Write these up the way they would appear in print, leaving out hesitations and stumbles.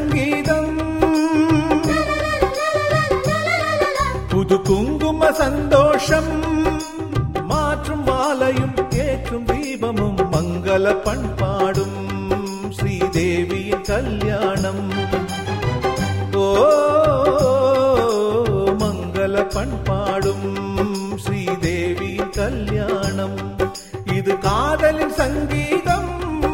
சங்கீதம், புது குங்கும சந்தோஷம், மாற்றும் மாலையும் ஏற்றும் தீபமும் மங்கள பண்பாடும் ஸ்ரீதேவியின் கல்யாணம். ஓ மங்கள பண்பாடும் ஸ்ரீதேவியின் கல்யாணம். இது காதலின் சங்கீதம்.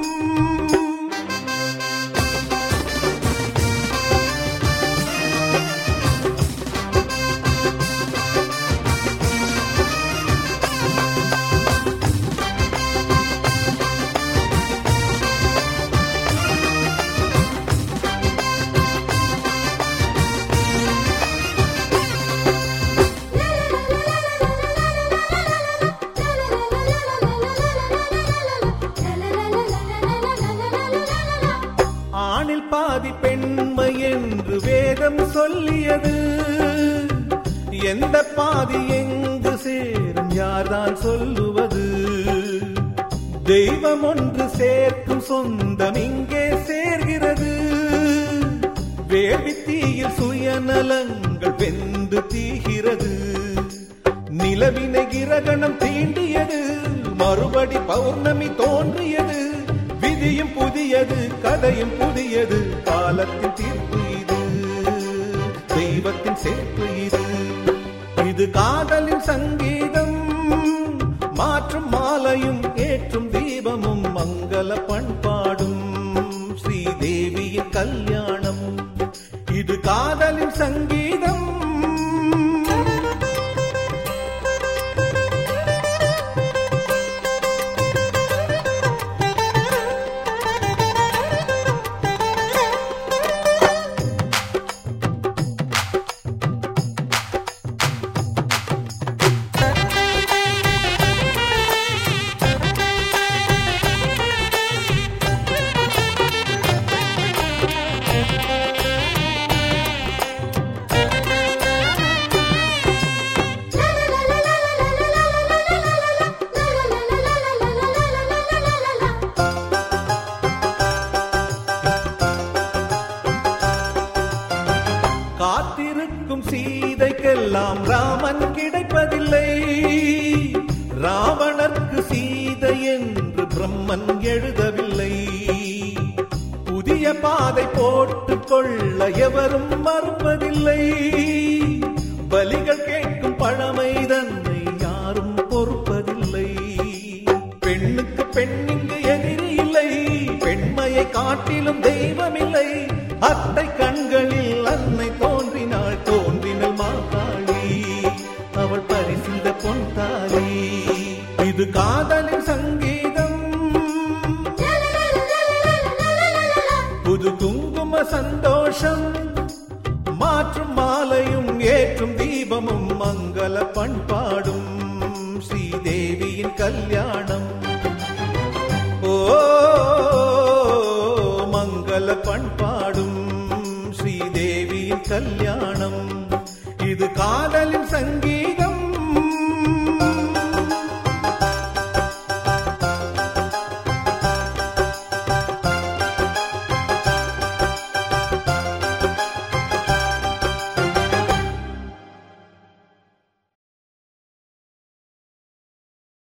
ஆணில் பாதி பெண்மை என்று வேதம் சொல்லியது, எந்த பாதி எங்கு சேரும் யார்தான் சொல்லுவது? தெய்வம் ஒன்று சேர்க்கும் சொந்தம் இங்கே சேர்கிறது. வேள்வித்தீயில் சுயநலங்கள் வெந்து தீகிறது. நிலவினை கிரகணம் தீண்டியது, மறுபடி பௌர்ணமி தோன்றியது. விதியும் புதியது, கதையும் புதியது, காலத்தின் தீர்ப்பு இது, தெய்வத்தின் சேர்ப்பு இது. இது காதலின் சங்கீதம், மாற்றும் மாலையும் ஏற்றும் தீபமும் மங்கள பண்பாடும் ஸ்ரீதேவியின் கல்யாணம். இது காதலின் சங்கீதம். காத்திருக்கும் சீதைக்கெல்லாம் ராமன் கிடைப்பதில்லை. ராவணர்க்கு சீதை என்று பிரம்மன் எழுதவில்லை. புதிய பாதை போட்டுக் கொள்ள எவரும் மறுப்பதில்லை. பலிகள் கேட்கும் பழமை தன்னை யாரும் பொறுப்பதில்லை. பெண்ணுக்கு பெண்ணிங்கு எதிரி இல்லை, பெண்மையை காட்டிலும் தெய்வமில்லை. அத்தை கண்களில் அன்னை தோன்றினாள், தோன்றினள் மாகாளி, அவள் பரிசிந்த பொன் தாலி. இது காதலின் சங்கீதம், புது குங்கும சந்தோஷம், மாற்றும் மாலையும் ஏற்றும் தீபமும் மங்கள பண்பாடும் ஸ்ரீதேவியின் கல்யாணம். ஓ மங்கள பண்பாடும் ஸ்ரீதேவியின் கல்யாணம். இது காதலின் சங்கீதம்.